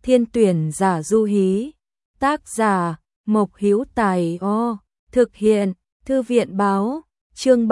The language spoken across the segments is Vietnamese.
Thiên tuyển giả du hí. Tác giả Mộc Hữu Tài. Thực hiện Thư viện báo. Chương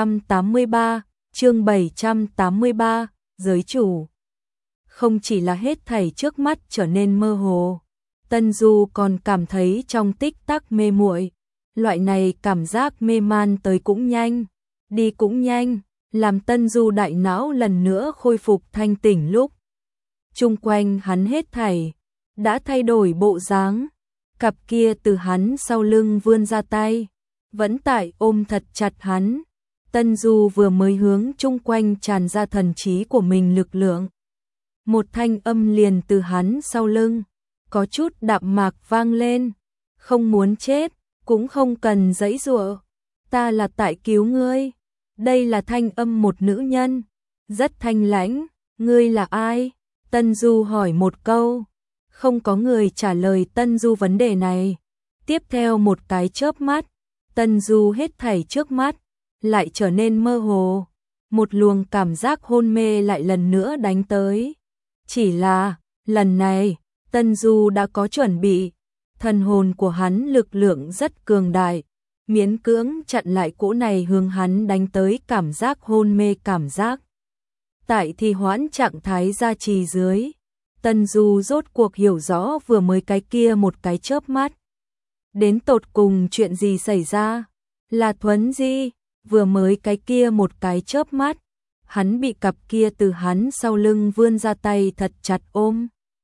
783, giới chủ. Không chỉ là hết thảy trước mắt trở nên mơ hồ, Tân Du còn cảm thấy trong tích tắc mê muội. Loại này cảm giác mê man tới cũng nhanh, đi cũng nhanh, làm Tân Du đại não lần nữa khôi phục thanh tỉnh lúc chung quanh hắn hết thảy đã thay đổi bộ dáng. Cặp kia từ hắn sau lưng vươn ra tay, vẫn tại ôm thật chặt hắn. Tân Du vừa mới hướng chung quanh tràn ra thần trí của mình lực lượng. Một thanh âm liền từ hắn sau lưng, có chút đạm mạc vang lên. Không muốn chết, cũng không cần giãy giụa. Ta là tại cứu ngươi. Đây là thanh âm một nữ nhân, rất thanh lãnh. Ngươi là ai? Tân Du hỏi một câu. Không có người trả lời Tân Du vấn đề này. Tiếp theo một cái chớp mắt, Tân Du hết thảy trước mắt lại trở nên mơ hồ. Một luồng cảm giác hôn mê lại lần nữa đánh tới. Chỉ là, lần này, Tân Du đã có chuẩn bị. Thần hồn của hắn lực lượng rất cường đại, miễn cưỡng chặn lại cỗ này hướng hắn đánh tới cảm giác hôn mê cảm giác. Tại thì hoãn trạng thái gia trì dưới, Tân Du rốt cuộc hiểu rõ vừa mới cái kia một cái chớp mắt. Đến tột cùng chuyện gì xảy ra? Là Thuấn Di, vừa mới cái kia một cái chớp mắt, hắn bị cặp kia từ hắn sau lưng vươn ra tay thật chặt ôm.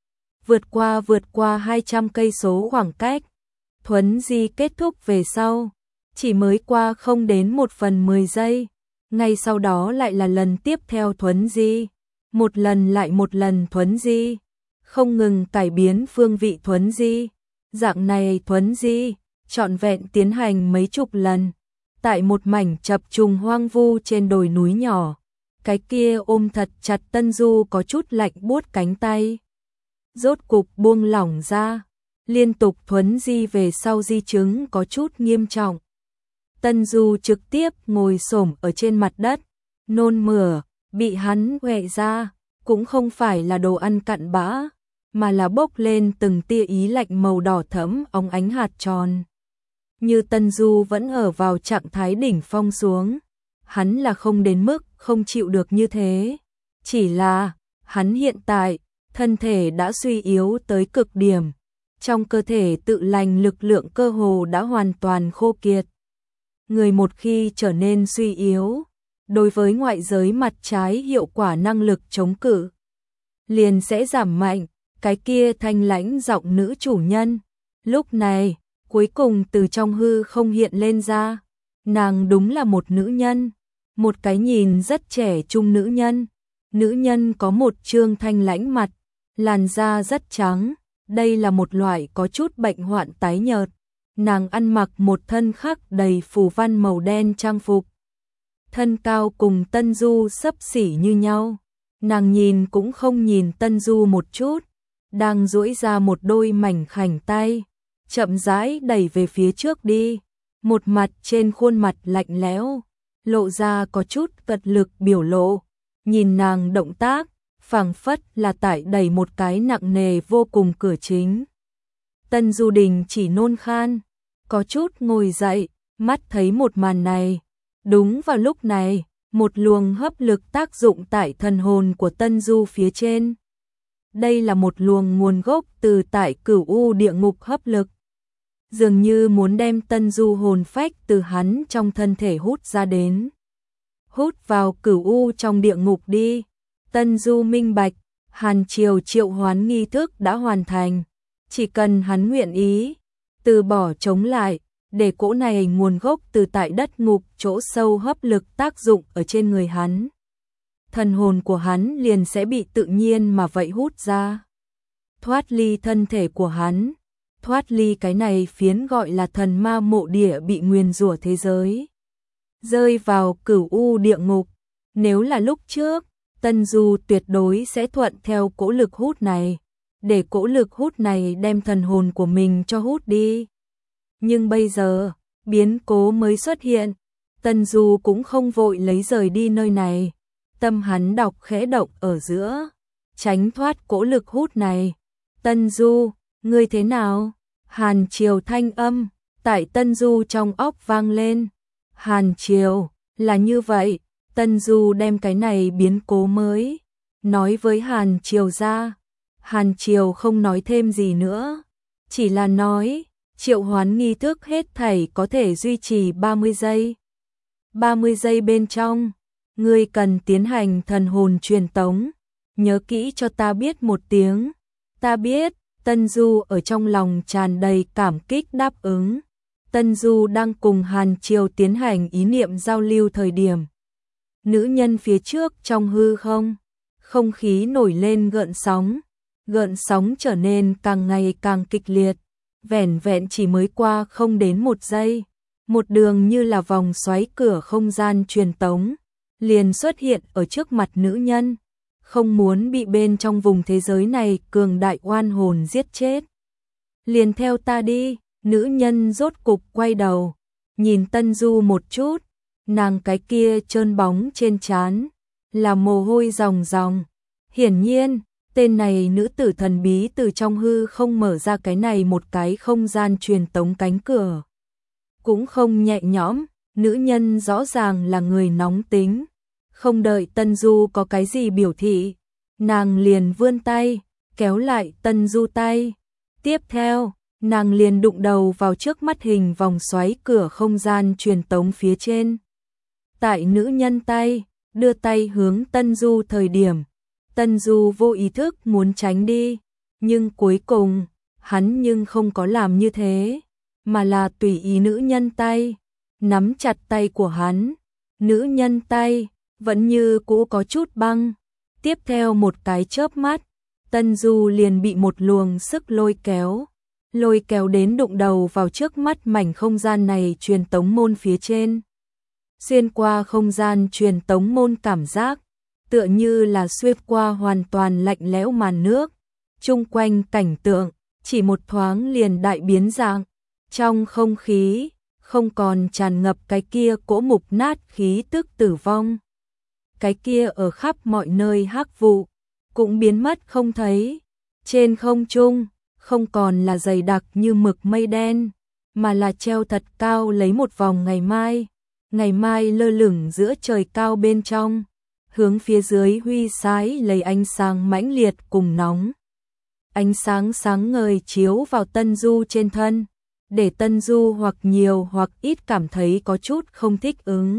Vượt qua 200 cây số khoảng cách, Thuấn Di kết thúc về sau, chỉ mới qua không đến 1/10 giây. Ngay sau đó lại là lần tiếp theo Thuấn Di, một lần lại một lần Thuấn Di, không ngừng cải biến phương vị Thuấn Di. Dạng này Thuấn Di, trọn vẹn tiến hành mấy chục lần, tại một mảnh chập trùng hoang vu trên đồi núi nhỏ. Cái kia ôm thật chặt Tân Du có chút lạnh buốt cánh tay. Rốt cục buông lỏng ra, liên tục Thuấn Di về sau di chứng có chút nghiêm trọng. Tân Du trực tiếp ngồi xổm ở trên mặt đất, nôn mửa, bị hắn quẹ ra, cũng không phải là đồ ăn cặn bã, mà là bốc lên từng tia ý lạnh màu đỏ thẫm óng ánh hạt tròn. Như Tân Du vẫn ở vào trạng thái đỉnh phong xuống, hắn là không đến mức không chịu được như thế. Chỉ là, hắn hiện tại, thân thể đã suy yếu tới cực điểm, trong cơ thể tự lành lực lượng cơ hồ đã hoàn toàn khô kiệt. Người một khi trở nên suy yếu, đối với ngoại giới mặt trái hiệu quả năng lực chống cự liền sẽ giảm mạnh. Cái kia thanh lãnh giọng nữ chủ nhân, lúc này, cuối cùng từ trong hư không hiện lên ra. Nàng đúng là một nữ nhân, một cái nhìn rất trẻ trung nữ nhân. Nữ nhân có một trương thanh lãnh mặt, làn da rất trắng, đây là một loại có chút bệnh hoạn tái nhợt. Nàng ăn mặc một thân khắc đầy phù văn màu đen trang phục. Thân cao cùng Tân Du xấp xỉ như nhau. Nàng nhìn cũng không nhìn Tân Du một chút, đang duỗi ra một đôi mảnh khảnh tay, chậm rãi đẩy về phía trước đi. Một mặt trên khuôn mặt lạnh lẽo, lộ ra có chút cật lực biểu lộ. Nhìn nàng động tác, phảng phất là tại đẩy một cái nặng nề vô cùng cửa chính. Tân Du Đình chỉ nôn khan, có chút ngồi dậy, mắt thấy một màn này. Đúng vào lúc này, một luồng hấp lực tác dụng tại thần hồn của Tân Du phía trên. Đây là một luồng nguồn gốc từ tại Cửu U địa ngục hấp lực, dường như muốn đem Tân Du hồn phách từ hắn trong thân thể hút ra đến. Hút vào Cửu U trong địa ngục đi. Tân Du minh bạch, Hàn Triều triệu hoán nghi thức đã hoàn thành, chỉ cần hắn nguyện ý từ bỏ chống lại, để cỗ này nguồn gốc từ tại đất ngục chỗ sâu hấp lực tác dụng ở trên người hắn. Thần hồn của hắn liền sẽ bị tự nhiên mà vậy hút ra, thoát ly thân thể của hắn, thoát ly cái này phiến gọi là thần ma mộ địa bị nguyền rủa thế giới, rơi vào Cửu U địa ngục. Nếu là lúc trước, Tân Du tuyệt đối sẽ thuận theo cỗ lực hút này, để cỗ lực hút này đem thần hồn của mình cho hút đi. Nhưng bây giờ, biến cố mới xuất hiện, Tân Du cũng không vội lấy rời đi nơi này. Tâm hắn đọc khẽ động ở giữa, tránh thoát cỗ lực hút này. Tân Du, ngươi thế nào? Hàn Triều thanh âm, tại Tân Du trong óc vang lên. Hàn Triều, là như vậy, Tân Du đem cái này biến cố mới nói với Hàn Triều ra. Hàn Triều không nói thêm gì nữa, chỉ là nói, triệu hoán nghi thức hết thảy có thể duy trì 30 giây. 30 giây bên trong, ngươi cần tiến hành thần hồn truyền tống, nhớ kỹ cho ta biết một tiếng. Ta biết. Tân Du ở trong lòng tràn đầy cảm kích đáp ứng. Tân Du đang cùng Hàn Triều tiến hành ý niệm giao lưu thời điểm. Nữ nhân phía trước trong hư không khí nổi lên gợn sóng trở nên càng ngày càng kịch liệt. Vẻn vẹn chỉ mới qua không đến 1 giây, một đường như là vòng xoáy cửa không gian truyền tống, liền xuất hiện ở trước mặt nữ nhân. Không muốn bị bên trong vùng thế giới này cường đại oan hồn giết chết. Liền theo ta đi, nữ nhân rốt cục quay đầu, nhìn Tân Du một chút, nàng cái kia trơn bóng trên trán là mồ hôi ròng ròng. Hiển nhiên, tên này nữ tử thần bí từ trong hư không mở ra cái này một cái không gian truyền tống cánh cửa. Cũng không nhẹ nhõm, nữ nhân rõ ràng là người nóng tính. Không đợi Tân Du có cái gì biểu thị, nàng liền vươn tay, kéo lại Tân Du tay. Tiếp theo, nàng liền đụng đầu vào trước mắt hình vòng xoáy cửa không gian truyền tống phía trên. Tại nữ nhân tay, đưa tay hướng Tân Du thời điểm, Tân Du vô ý thức muốn tránh đi, nhưng cuối cùng, hắn nhưng không có làm như thế, mà là tùy ý nữ nhân tay, nắm chặt tay của hắn. Nữ nhân tay vẫn như cũ có chút băng. Tiếp theo một cái chớp mắt, Tân Du liền bị một luồng sức lôi kéo đến đụng đầu vào trước mắt mảnh không gian này truyền tống môn phía trên. Xuyên qua không gian truyền tống môn cảm giác, tựa như là xuyên qua hoàn toàn lạnh lẽo màn nước. Chung quanh cảnh tượng, chỉ một thoáng liền đại biến dạng. Trong không khí, không còn tràn ngập cái kia cỗ mục nát khí tức tử vong. Cái kia ở khắp mọi nơi hắc vụ, cũng biến mất không thấy. Trên không trung, không còn là dày đặc như mực mây đen, mà là treo thật cao lấy một vòng ngày mai. Ngày mai lơ lửng giữa trời cao bên trong, hướng phía dưới huy sái lấy ánh sáng mãnh liệt cùng nóng. Ánh sáng sáng ngời chiếu vào Tân Du trên thân, để Tân Du hoặc nhiều hoặc ít cảm thấy có chút không thích ứng.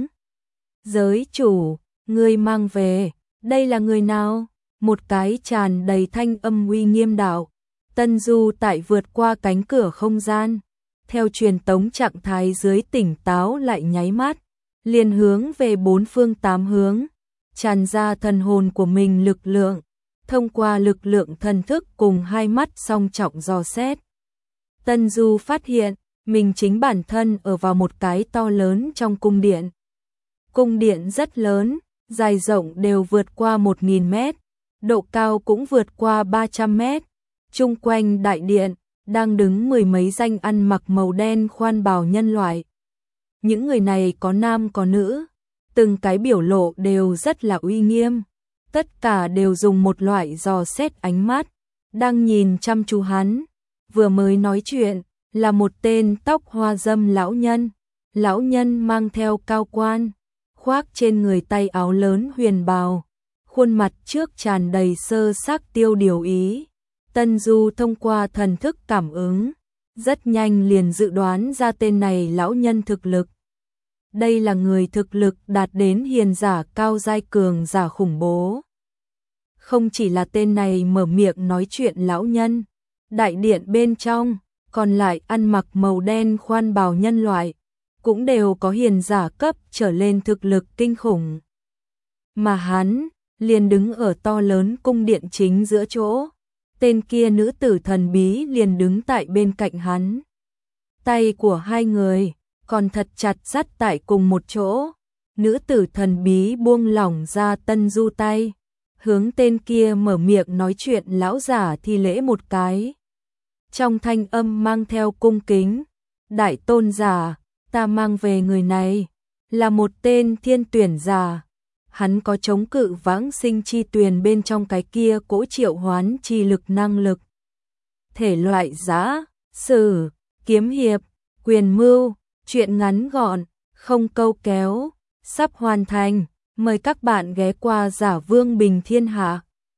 Giới chủ, ngươi mang về, đây là người nào? Một cái tràn đầy thanh âm uy nghiêm đạo. Tân Du tại vượt qua cánh cửa không gian, theo truyền tống trạng thái dưới tỉnh táo lại nháy mắt, liền hướng về 4 phương 8 hướng, tràn ra thần hồn của mình lực lượng, thông qua lực lượng thần thức cùng hai mắt song trọng dò xét. Tân Du phát hiện, mình chính bản thân ở vào một cái to lớn trong cung điện. Cung điện rất lớn, dài rộng đều vượt qua 1000 mét, độ cao cũng vượt qua 300 mét. Chung quanh đại điện, đang đứng 10 mấy danh ăn mặc màu đen khoan bào nhân loại. Những người này có nam có nữ, từng cái biểu lộ đều rất là uy nghiêm. Tất cả đều dùng một loại dò xét ánh mắt, đang nhìn chăm chú hắn. Vừa mới nói chuyện, là một tên tóc hoa râm lão nhân. Lão nhân mang theo cao quan, khoác trên người tay áo lớn huyền bào. Khuôn mặt trước tràn đầy sơ sắc tiêu điều ý. Tân Du thông qua thần thức cảm ứng, rất nhanh liền dự đoán ra tên này lão nhân thực lực. Đây là người thực lực đạt đến hiền giả cao giai cường giả khủng bố. Không chỉ là tên này mở miệng nói chuyện lão nhân, đại điện bên trong, còn lại ăn mặc màu đen khoan bào nhân loại, cũng đều có hiền giả cấp trở lên thực lực kinh khủng. Mà hắn, liền đứng ở to lớn cung điện chính giữa chỗ. Tên kia nữ tử thần bí liền đứng tại bên cạnh hắn. Tay của hai người còn thật chặt dắt tại cùng một chỗ. Nữ tử thần bí buông lỏng ra Tân Du tay, hướng tên kia mở miệng nói chuyện lão giả thi lễ một cái. Trong thanh âm mang theo cung kính, đại tôn giả, ta mang về người này, là một tên thiên tuyển giả. Hắn có chống cự vãng sinh chi tuyền bên trong cái kia cỗ triệu hoán chi lực năng lực. thể loại giã, sử, kiếm hiệp, quyền mưu, truyện ngắn gọn, không câu kéo, sắp hoàn thành. Mời các bạn ghé qua Giả Vương Bình Thiên Hạ.